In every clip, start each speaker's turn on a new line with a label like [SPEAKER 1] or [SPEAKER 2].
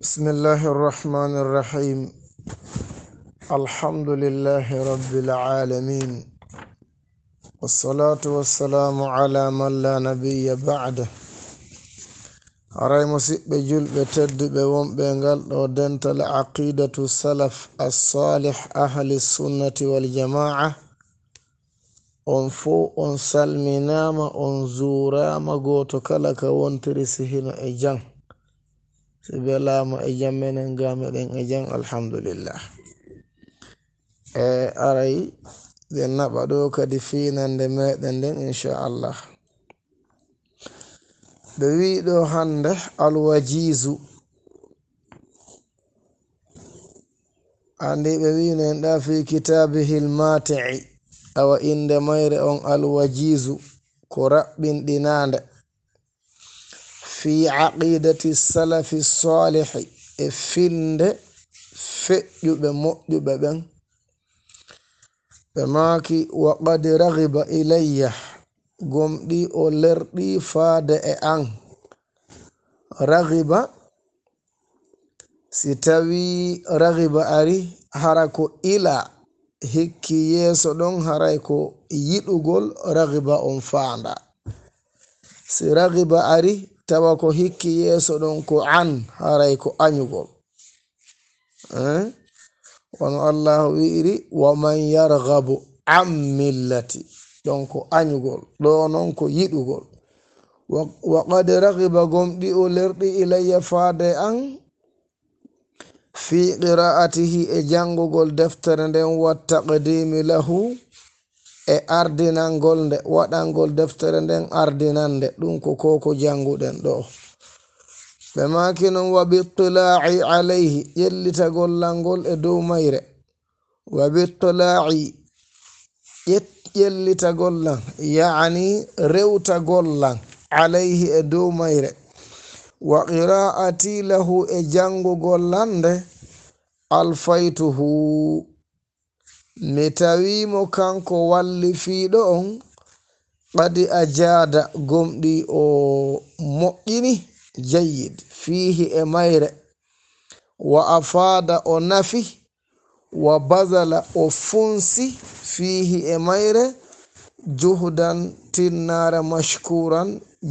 [SPEAKER 1] بسم الله الرحمن الرحيم. الحمد لله رب العالمين، والصلاة والسلام على من لا نبي بعده. aray musidɓe julɓe tedduɓe wonɓe ngal ɗo dental aqidatu salaf as-salih ahli sunnati wal jamaa. On fo on salminama, on zurama, goto kala ka wontiri sihino e jang. si belama e jam menen gameɗen e jang, alhamdulillah. Aray ɓe naɓa ɗo kadi finande meɗen nden inchallah. ɓe wiɗo hande alwajizu, andi ɓe winen ɗa fi kitabihi lmati'i, awa inde mayre on alwajizu ko raɓɓinɗinande fi aqidati salafi salihi, e finde feƴƴuɓe moƴƴuɓe ɓen. ɓe maki wa qad raghiba ilayya, gomɗi o lerɗi faade e an. Raghiba, si tawi raghiba ari hara ko ila hikki yeeso ɗon, haray ko yiɗugol raghiba on faanda. si raghiba ari tawa ko hikki yeeso ɗon ko an, haray ko anyugol. wono Allah wi'iri wa man yarghabu an millati, ɗon ko anyugol, ɗo non ko yiɗugol. wa qad raghiba, gomɗi o lerɗi ilayya faade an, fi qira'atihi, e jangugol deftere nden, wa taqdimi lahu, e ardinangol nde, waɗangol deftere nden ardinande ɗum ko koko janguɗen ɗo. ɓe maki non wa bittila'i alayhi, ƴellitagol langol e dow mayre. wa bittila'i, ƴellitagol lan, yani rewtagol lan, alayhi e dow mayre. wa qira'ati lahu, e jangugol lande, alfaytuhu, mi tawimo kanko walli fiiɗo on, qadi ajada, gomɗi o moƴƴini, jayyid, fihi e mayre. wa afada, o nafi, wa bazala, o funsi, fihi e mayre, juhdan, tinnare, mashkuran,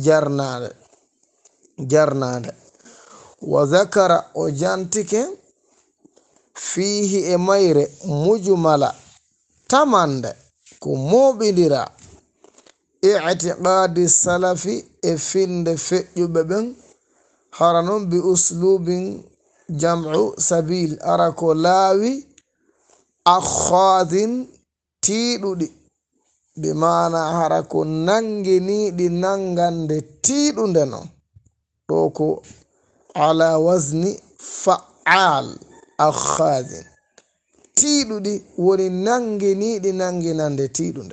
[SPEAKER 1] jarnade. wa zakara, o jantike, fihi e mayre, mujmala, tamande, ko moɓidira, i'tiqadi salafi, e finde feƴƴuɓe ɓen. hara non bi uslubin jam'u sabil, ara ko laawi akhadin, tiiɗuɗi, bi mana hara ko nanginiɗi nangande tiiɗunde non. ɗo ko ala wazni fa'al, akhadin, tiiɗuɗi woni nanginiɗi nanginande tiiɗunde.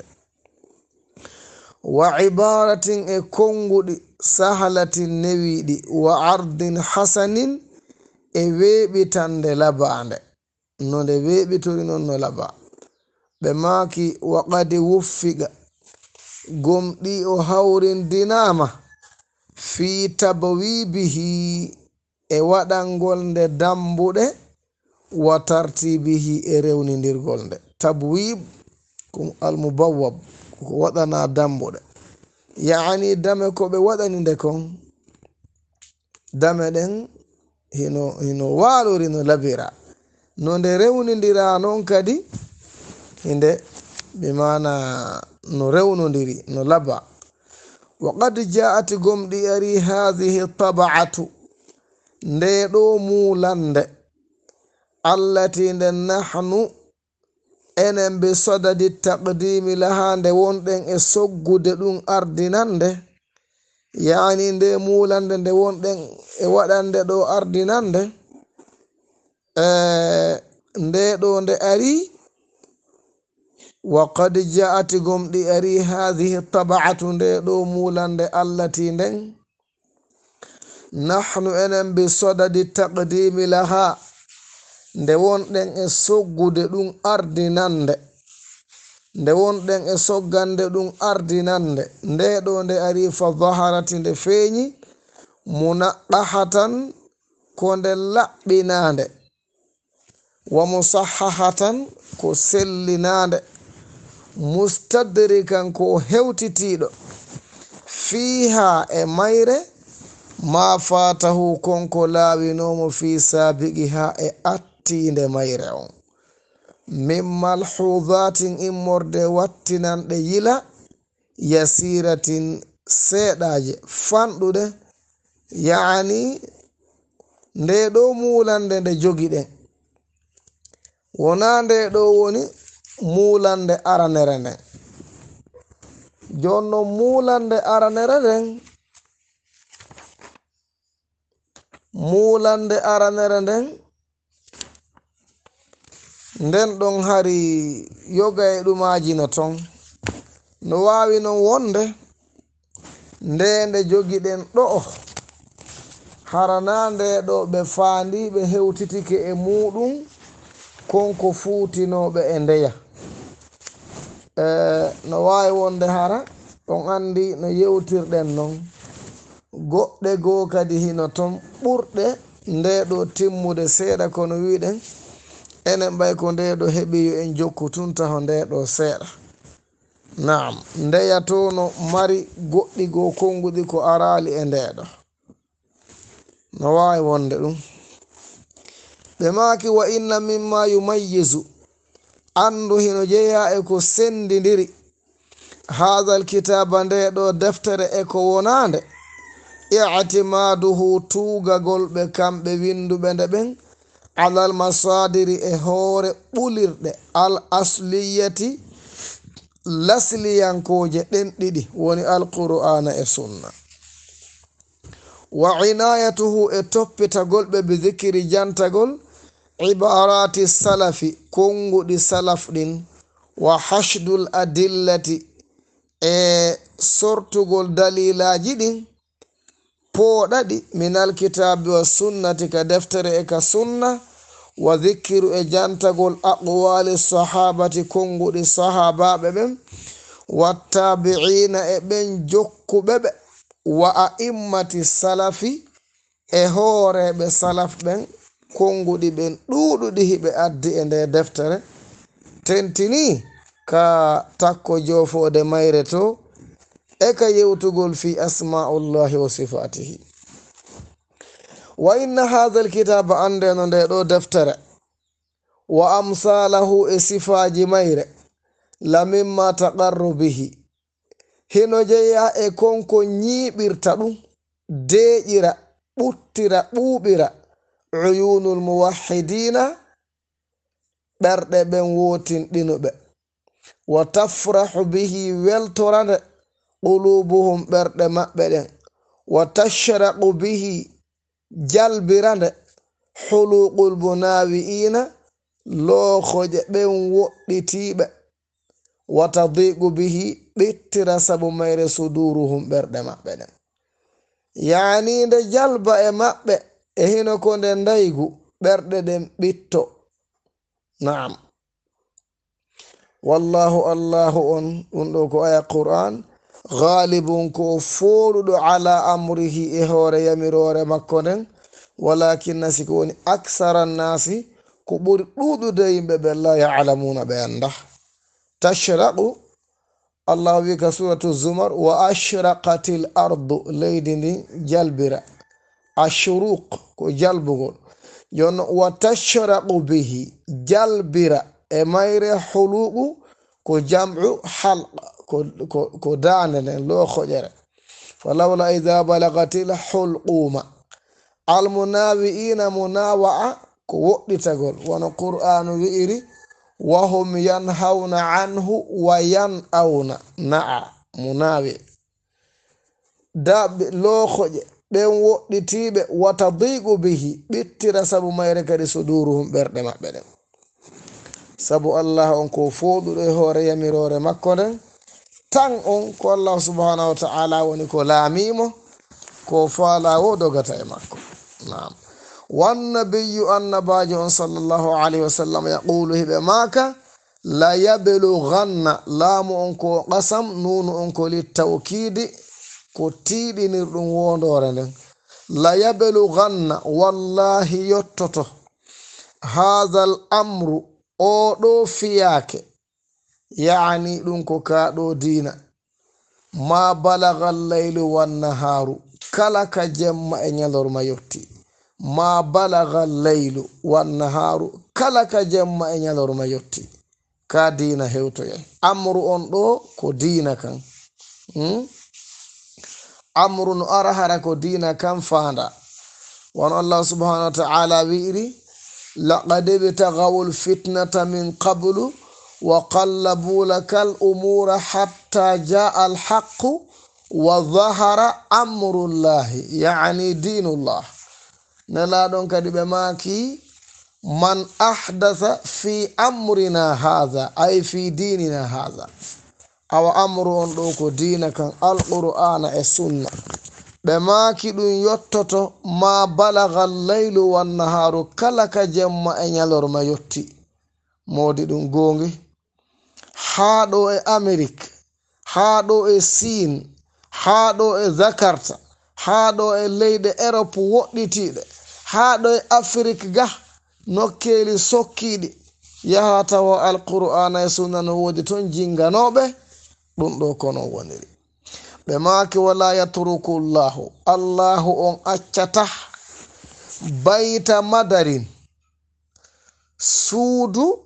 [SPEAKER 1] wa ibaratin, e konguɗi, sahalatin, newiɗi. wa ardin hasanin, e weɓitande labande, no nde weɓitori non no laba. ɓe maki wa qad wuffiqa, gomɗi o hawrindinama, fi tabwibihi, e waɗangol nde dambuɗe, wa tartibihi, e rewnidirgol nde. tabwib ko almubawwab, ko waɗana dambuɗe, yani dame ko ɓe waɗani nde kon, dame ɗen hino walori no labira, no nde rewnidira non kadi hinde bimana no rewnodiri no laba. wa qad ja'at, gomɗi ari, hadhihi tab'atu, nde ɗo mulande, allati, nde nahnu, enen be sadadi taqdimi laha, nde wonɗen e soggude ɗum ardinande, yani nde mulande nde wonɗen e waɗande ɗo ardinande. nde ɗo nde ari, wa qad ja'at, gomɗi ari, hadhihi tab'atu, nde ɗo mulande, allati, nden nahnu, enen be sadadi taqdimi laha, nde wonɗen e soggude ɗum ardinande, nde wonɗen e soggande ɗum ardinande. nde ɗo nde ari, fa zaharati, nde feeñi, munaɗahatan, ko nde laɓɓinande wa musahahatan ko sellinande mustadrikan ko hewtitiɗo fiha e mayre ma fatahu konko laawinomo fi sabiqi ha e attinde mayre on min malhudatin immorde wattinanɗe yila yasiratin seeɗaje fanɗuɗe yani nde ɗo mulande nde jogi ɗen wona nde ɗo woni mulande aranere nden jonno mulande aranere nden mulande aranere nden nden ɗon hari yoga e ɗumaji no ton no wawi non wonde nde jogi ɗen ɗo harana nde ɗo ɓe faandi ɓe hewtitike e muɗum konko fuutinoɓe e ndeya no wawi wonde hara on andi no yewtirɗen non goɗɗe goo kadi hino ton ɓurɗe nde ɗo timmude seeɗa kono wiɗen enen ɓay ko nde ɗo heɓi yo en jokkutuntaho nde ɗo seeɗa naam ndeya to no mari goɗɗi goo konguɗi ko arali e ndeɗo no wawi wonde ɗum ɓe maki wa inna mimma yumayyizu andu hino jeeya e ko sendidiri hadal kitaba nde ɗo deftere e ko wonande i'timaduhu tugagol ɓe kamɓe winduɓe nde ɓen alal masadiri e hoore ɓulirɗe al asliyati lasliyankoje ɗen ɗiɗi woni alqur'ana e sunna wa inayatuhu e toppitagol ɓe bi dhikri jantagol ibarati salafi konguɗi salaf ɗin wa hashdul adillati e sortugol dalilaji ɗin pooɗaɗi min alkitabi wa sunnati ka deftere e ka sunna wa dhikru e jantagol aqwali sahabati konguɗi sahabaɓe ɓen wattabi'ina e ɓen jokkuɓeɓe wa a'immati salafi e hooreɓe salaf ɓen konguɗi ɓen ɗuɗuɗi hiɓe addi e nde deftere tentini ka takko jofode mayre to e ka yewtugol fi asma'ullahi wa sifatihi wa inna hadha alkitaba ande no nde ɗo deftere wa amsalahu e sifaji mayre la mimma taqarru bihi hino jeeya e konko ñiɓirta ɗum deƴira ɓuttira ɓuuɓira uyunul muwahhidina ɓerɗe ɓen wotinɗinuɓe wa tafrahu bihi weltorande qulubuhum ɓerɗe maɓɓe ɗen wa tashraqu bihi jalbirande huluqul munawi'ina loohoje ɓen woɗɗitiɓe wa tadiqu bihi ɓittira sabu mayre suduruhum ɓerɗe maɓɓe ɗen yani nde jalba e maɓɓe e hino ko nde ndaygu ɓerɗe ɗen ɓitto naam wallahu allahu on ɗum ɗo ko aya qur'an ghalibun ko fooɗuɗo ala amrihi e hoore yamirore makko nden walakin nasi ko woni aksara nnasi ko ɓuri ɗuɗude yimɓe ɓe la ya'lamuna ɓe anda tashraqu allah wi ka suratu zumar wa ashraqatil ardu leydi ndi jalbira ashruq ko jalbugol jonno wa tashraqu bihi jalbira e mayre huluqu ko jam'u halqa ko dande nden loohoƴere falawla idha balagatil hulquma almunawi'ina munawa'a ko woɗɗitagol wono qur'anu wi'iri wahum yanhawna anhu wa yan'awna na'a munawi daɓɓe loohoƴe ɓen woɗɗitiɓe wata diqu bihi ɓittira sabu mayre kadi suduruhum ɓerɗe maɓɓe ɗen sabu allah on ko fooɗuɗo e hoore yamirore makko nden tan on ko allah subhanahu wa ta'ala woni ko laamimo ko faala wo dogata e makko naam wannabiyu annabajo on sallllahu alayhi wa sallam yaqulu hiɓe maka la yablughanna laamu on ko qasam nunu on ko littawkidi ko tiiɗinirɗum wondore nden la yablughanna wallahi yottoto hadha al amru o ɗo fiyake yani ɗum ko kaɗo dina ma balagha llaylu wannaharu kala ka jemma e ñalorma yotti ma balagha llaylu wannaharu kala ka jemma e ñalorma yotti ka dina hewtoyay amru on ɗo ko dina kan amru no ara hara ko dina kan fanda won Allah subhanahu wa ta'ala wi'iri laqad ibtaghaw alfitnata min qablu wa qallabu lakal umura hatta jaa alhaqqu wa dhahara amrullahi yani dinullah nelaɗon kadi ɓe maaki man ahdatha fi amrina hadha ay fi dinina hadha awa amru on ɗo ko dina kan alqur'ana e sunna ɓe maaki ɗum yottoto ma balagha llaylu wannaharu kala ka jemma e ñalorma yotti modi ɗum gongi haa ɗo e Amérique haa ɗo e Siin haa ɗo e Jakarta haa ɗo e leyɗe Europe woɗɗitiɗe haa ɗo e Afrique ga nokkeeli sokkiiɗi yaha tawa alqur'ana e sunna no woodi toon jinganoɓe ɗum ɗo kono woniri ɓe maaki wala yatruku llahu allahu on accata bayta madarin suudu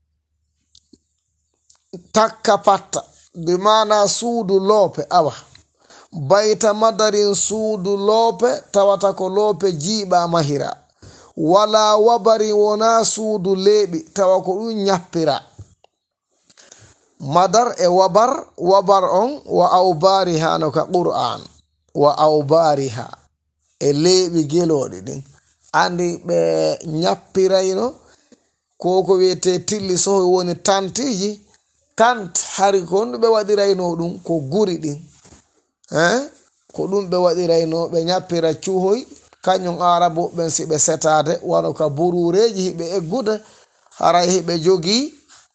[SPEAKER 1] takka patta bi mana suudu loope awa bayta madarin suudu loope tawata ko loope jiiɓa mahira wala wabari wona suudu leeɓi tawa ko ɗum ñappira madar e wabar on wa awbariha no ka qur'an wa awbariha e leeɓi geloɗi ɗin andi ɓe ñappirayno ko wiyete tilli soho woni tantiji tant hari ko ɗum ɓe waɗirayno ɗum ko guri ɗin ko ɗum ɓe waɗirayno ɓe ñappira cuhoy kañum arabu ɓen si ɓe setade wano ka burureji hiɓe eggude haray hiɓe jogi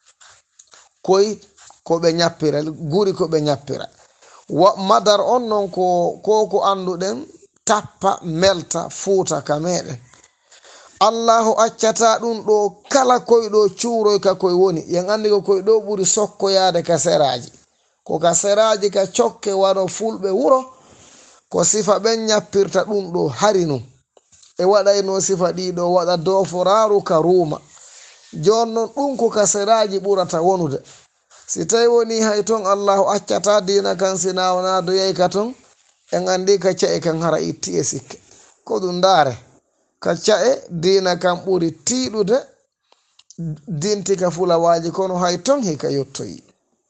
[SPEAKER 1] koy ko ɓe ñappira guri ko ɓe ñappira madar on non ko anduɗen tappa melta fuuta ka meɗen allahu accata ɗum ɗo kala koyɗo cuuroy ka koye woni yen andi ko koye ɗo ɓuri sokkoyade ka seraji ko ka seraji ka cokke wano fulɓe wuro ko sifa ɓen ñappirta ɗum ɗo hari num e waɗayno sifa ɗiɗo waɗa doforaru ka ruuma jonnon ɗum ko ka seraji ɓurata wonude si tawi woni hay ton allahu accata dina kan sina wona doyay ka ton en andi ka ca'e kan hara itti e sikke ko ɗum ndaare ka ca'e dina kan ɓuri tiiɗude dinti ka fulawaji kono hay ton hika yottoyi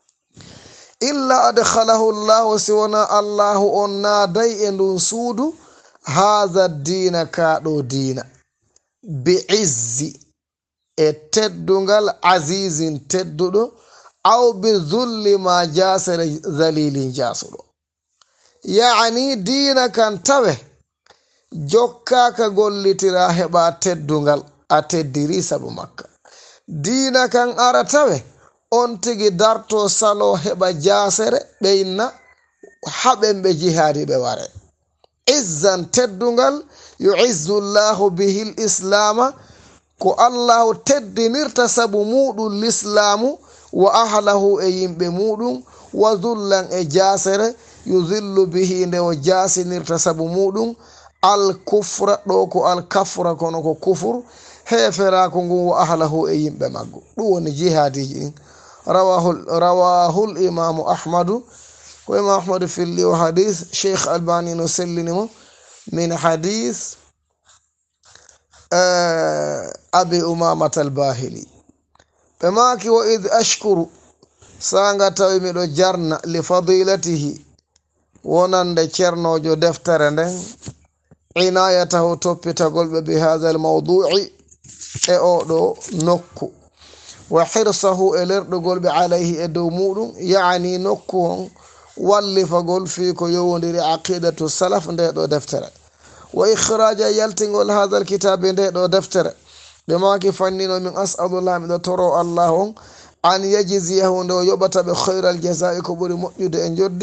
[SPEAKER 1] illa adkhalahu llahu si wona allahu on naaday e ndun suudu hadha dina kaɗo dina bi izzi e teddungal azizin tedduɗo aw bi zulli ma jasere zalilin jasuɗo yani dina kan tawe jokkaka gollitira heɓa teddungal a teddiri sabu makka dina kan ara tawe on tigi darto salo heɓa jasere ɓeyna haɓen ɓe jihadi ɓe ware izzan teddungal yu'izzu llahu bihi l islama ko allahu teddinirta sabu muɗum l'islamu wa ahlahu e yimɓe muɗum wa zullan e jasere yuzillu bihi nde o jasinirta sabu muɗum al kufra ɗo ko al kafra kono ko kufur heferako ngun wa ahlahu e yimɓe maggo ɗum woni jihadiji ɗin rawahul imamu ahmadu ko imam ahmadu filli o hadith cheikh albani no sellinimo min hadith abi umamata albahili ɓe maki wa id ashkuru sanga tawi miɗo jarna li fadilatihi wonande ceernojo deftere nden inayatahu toppitagol ɓe bi hadha al mawdu'i e oɗo nokku wa hirsahu e lerɗugol ɓe alayhi e dow muɗum yani nokku on wallifagol fi ko yowodiri aqidatu salaf nde ɗo deftere wa ikhraja yaltingol hadha al kitabe nde ɗo deftere ɓe maki fannino min as'alullah miɗo toro allah on an yajziyahu nde o yoɓata ɓe khayral jazai ko ɓuri moƴƴude e joddi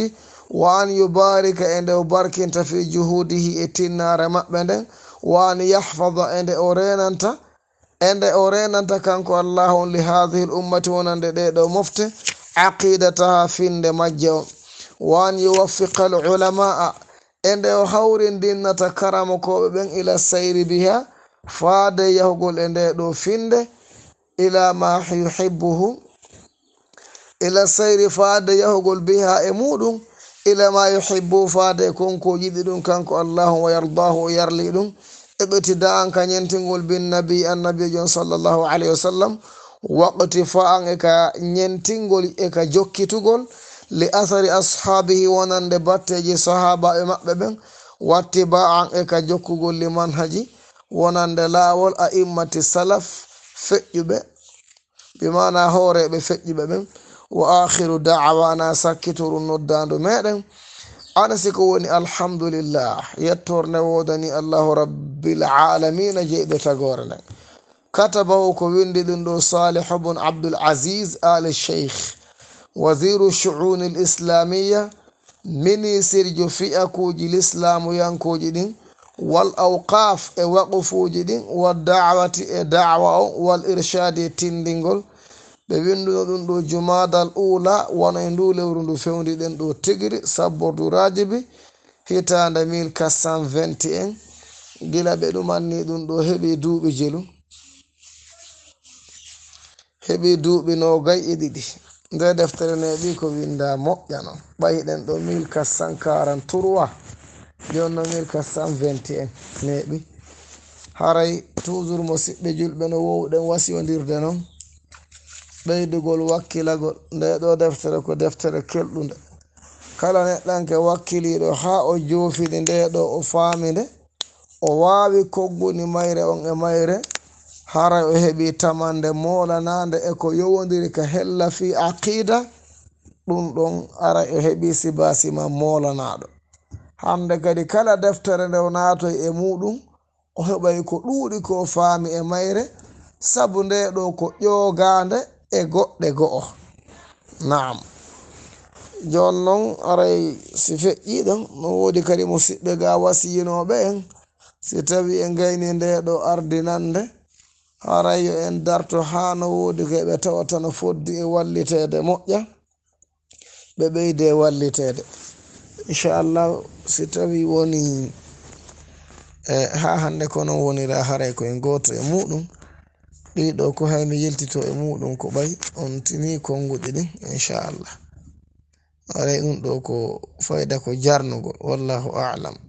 [SPEAKER 1] wa an yubarika e nde o barkinta fi juhudihi e tinnare maɓɓe nden wa an yahfada e nde o renanta kanko allahu li hadihi l ummati wonande ɗeɗo mofte aqidataha finde majje on wa an yuwaffiqa al ulamaa e nde o hawrindinnata karamakoɓe ɓen ila sayri biha faade yahugol e nde ɗo finde ila ma yuhibbuhu ila sayri faade yahugol biha e muɗum ila ma yuhibbu faade konko yiɗi ɗum kanko allahu wa yardahu o yarli ɗum eɓetida an ka ñentingol bin nabi annabijon sallllahu alayhi wa sallam waqti fa an eka ñentingol eka jokkitugol li athari ashabihi wonande batteji sahabaɓe maɓɓe ɓen watti ba an eka jokkugol li manhaji wonande laawol a immati salaf feƴƴuɓe bimana hooreɓe feƴƴuɓe ɓen wa akhiru da'wana sakkitoru noddandu meɗen ana siko woni alhamdulillah yettorne wodani allahu rabbil alamina jeyɓe tagore nden katabahu ko windi ɗum ɗo salih bun abdul aziz al sheikh wasiru shu'uni l islamiya minisirjo fi'akuji l'islamu yankoji ɗin wal awqaf e waqufuji ɗin wa da'wati e da'wa o wal irshadi e tindingol ɓe winduno ɗum ɗo jumadal ula wona e ndu lewru ndu fewndi ɗen ɗo tigiri sabbordu rajibi hitande 1421 gila ɓe ɗumanni ɗum ɗo heeɓi duuɓi jelu heeɓi duuɓi nogay e ɗiɗi nde deftere neɓi ko winda moƴƴa non ɓayiɗen ɗo 1443 jonno 1421 neɓi haray toujours mo siɓɓe julɓe no wowɗen wasiyodirde noon ɓeydugol wakkilagol nde ɗo deftere ko deftere kelɗunde kala neɗɗanke wakkiliɗo ha o joofide nde ɗo o faamide o wawi kogguni mayre on e mayre haray o heeɓi tamande molanade e ko yowodiri ka hella fi aqida ɗum ɗon aray o heeɓi sibasima molanaɗo hande kadi kala deftere nde o naatoy e muɗum o heɓay ko ɗuuɗi ko faami e mayre sabu nde ɗo ko ƴoogande e goɗɗe go'o naam jon noon aray si feƴƴiɗon no woodi kadi musidɓe ga wasiyinoɓe en si tawi en gayni nde ɗo ardinande haray yo en darto ha no woodi keɓe tawata no foddi e wallitede moƴƴa ɓe ɓeyde wallitede inchallah si tawi woni ha hande ko non wonira haray koye goto e muɗum ɗiɗo ko haymi yeltito e muɗum ko ɓay on tini konguɗi ɗin inchallah aray ɗum ɗo ko fayda ko jarnugol wallahu a'lam.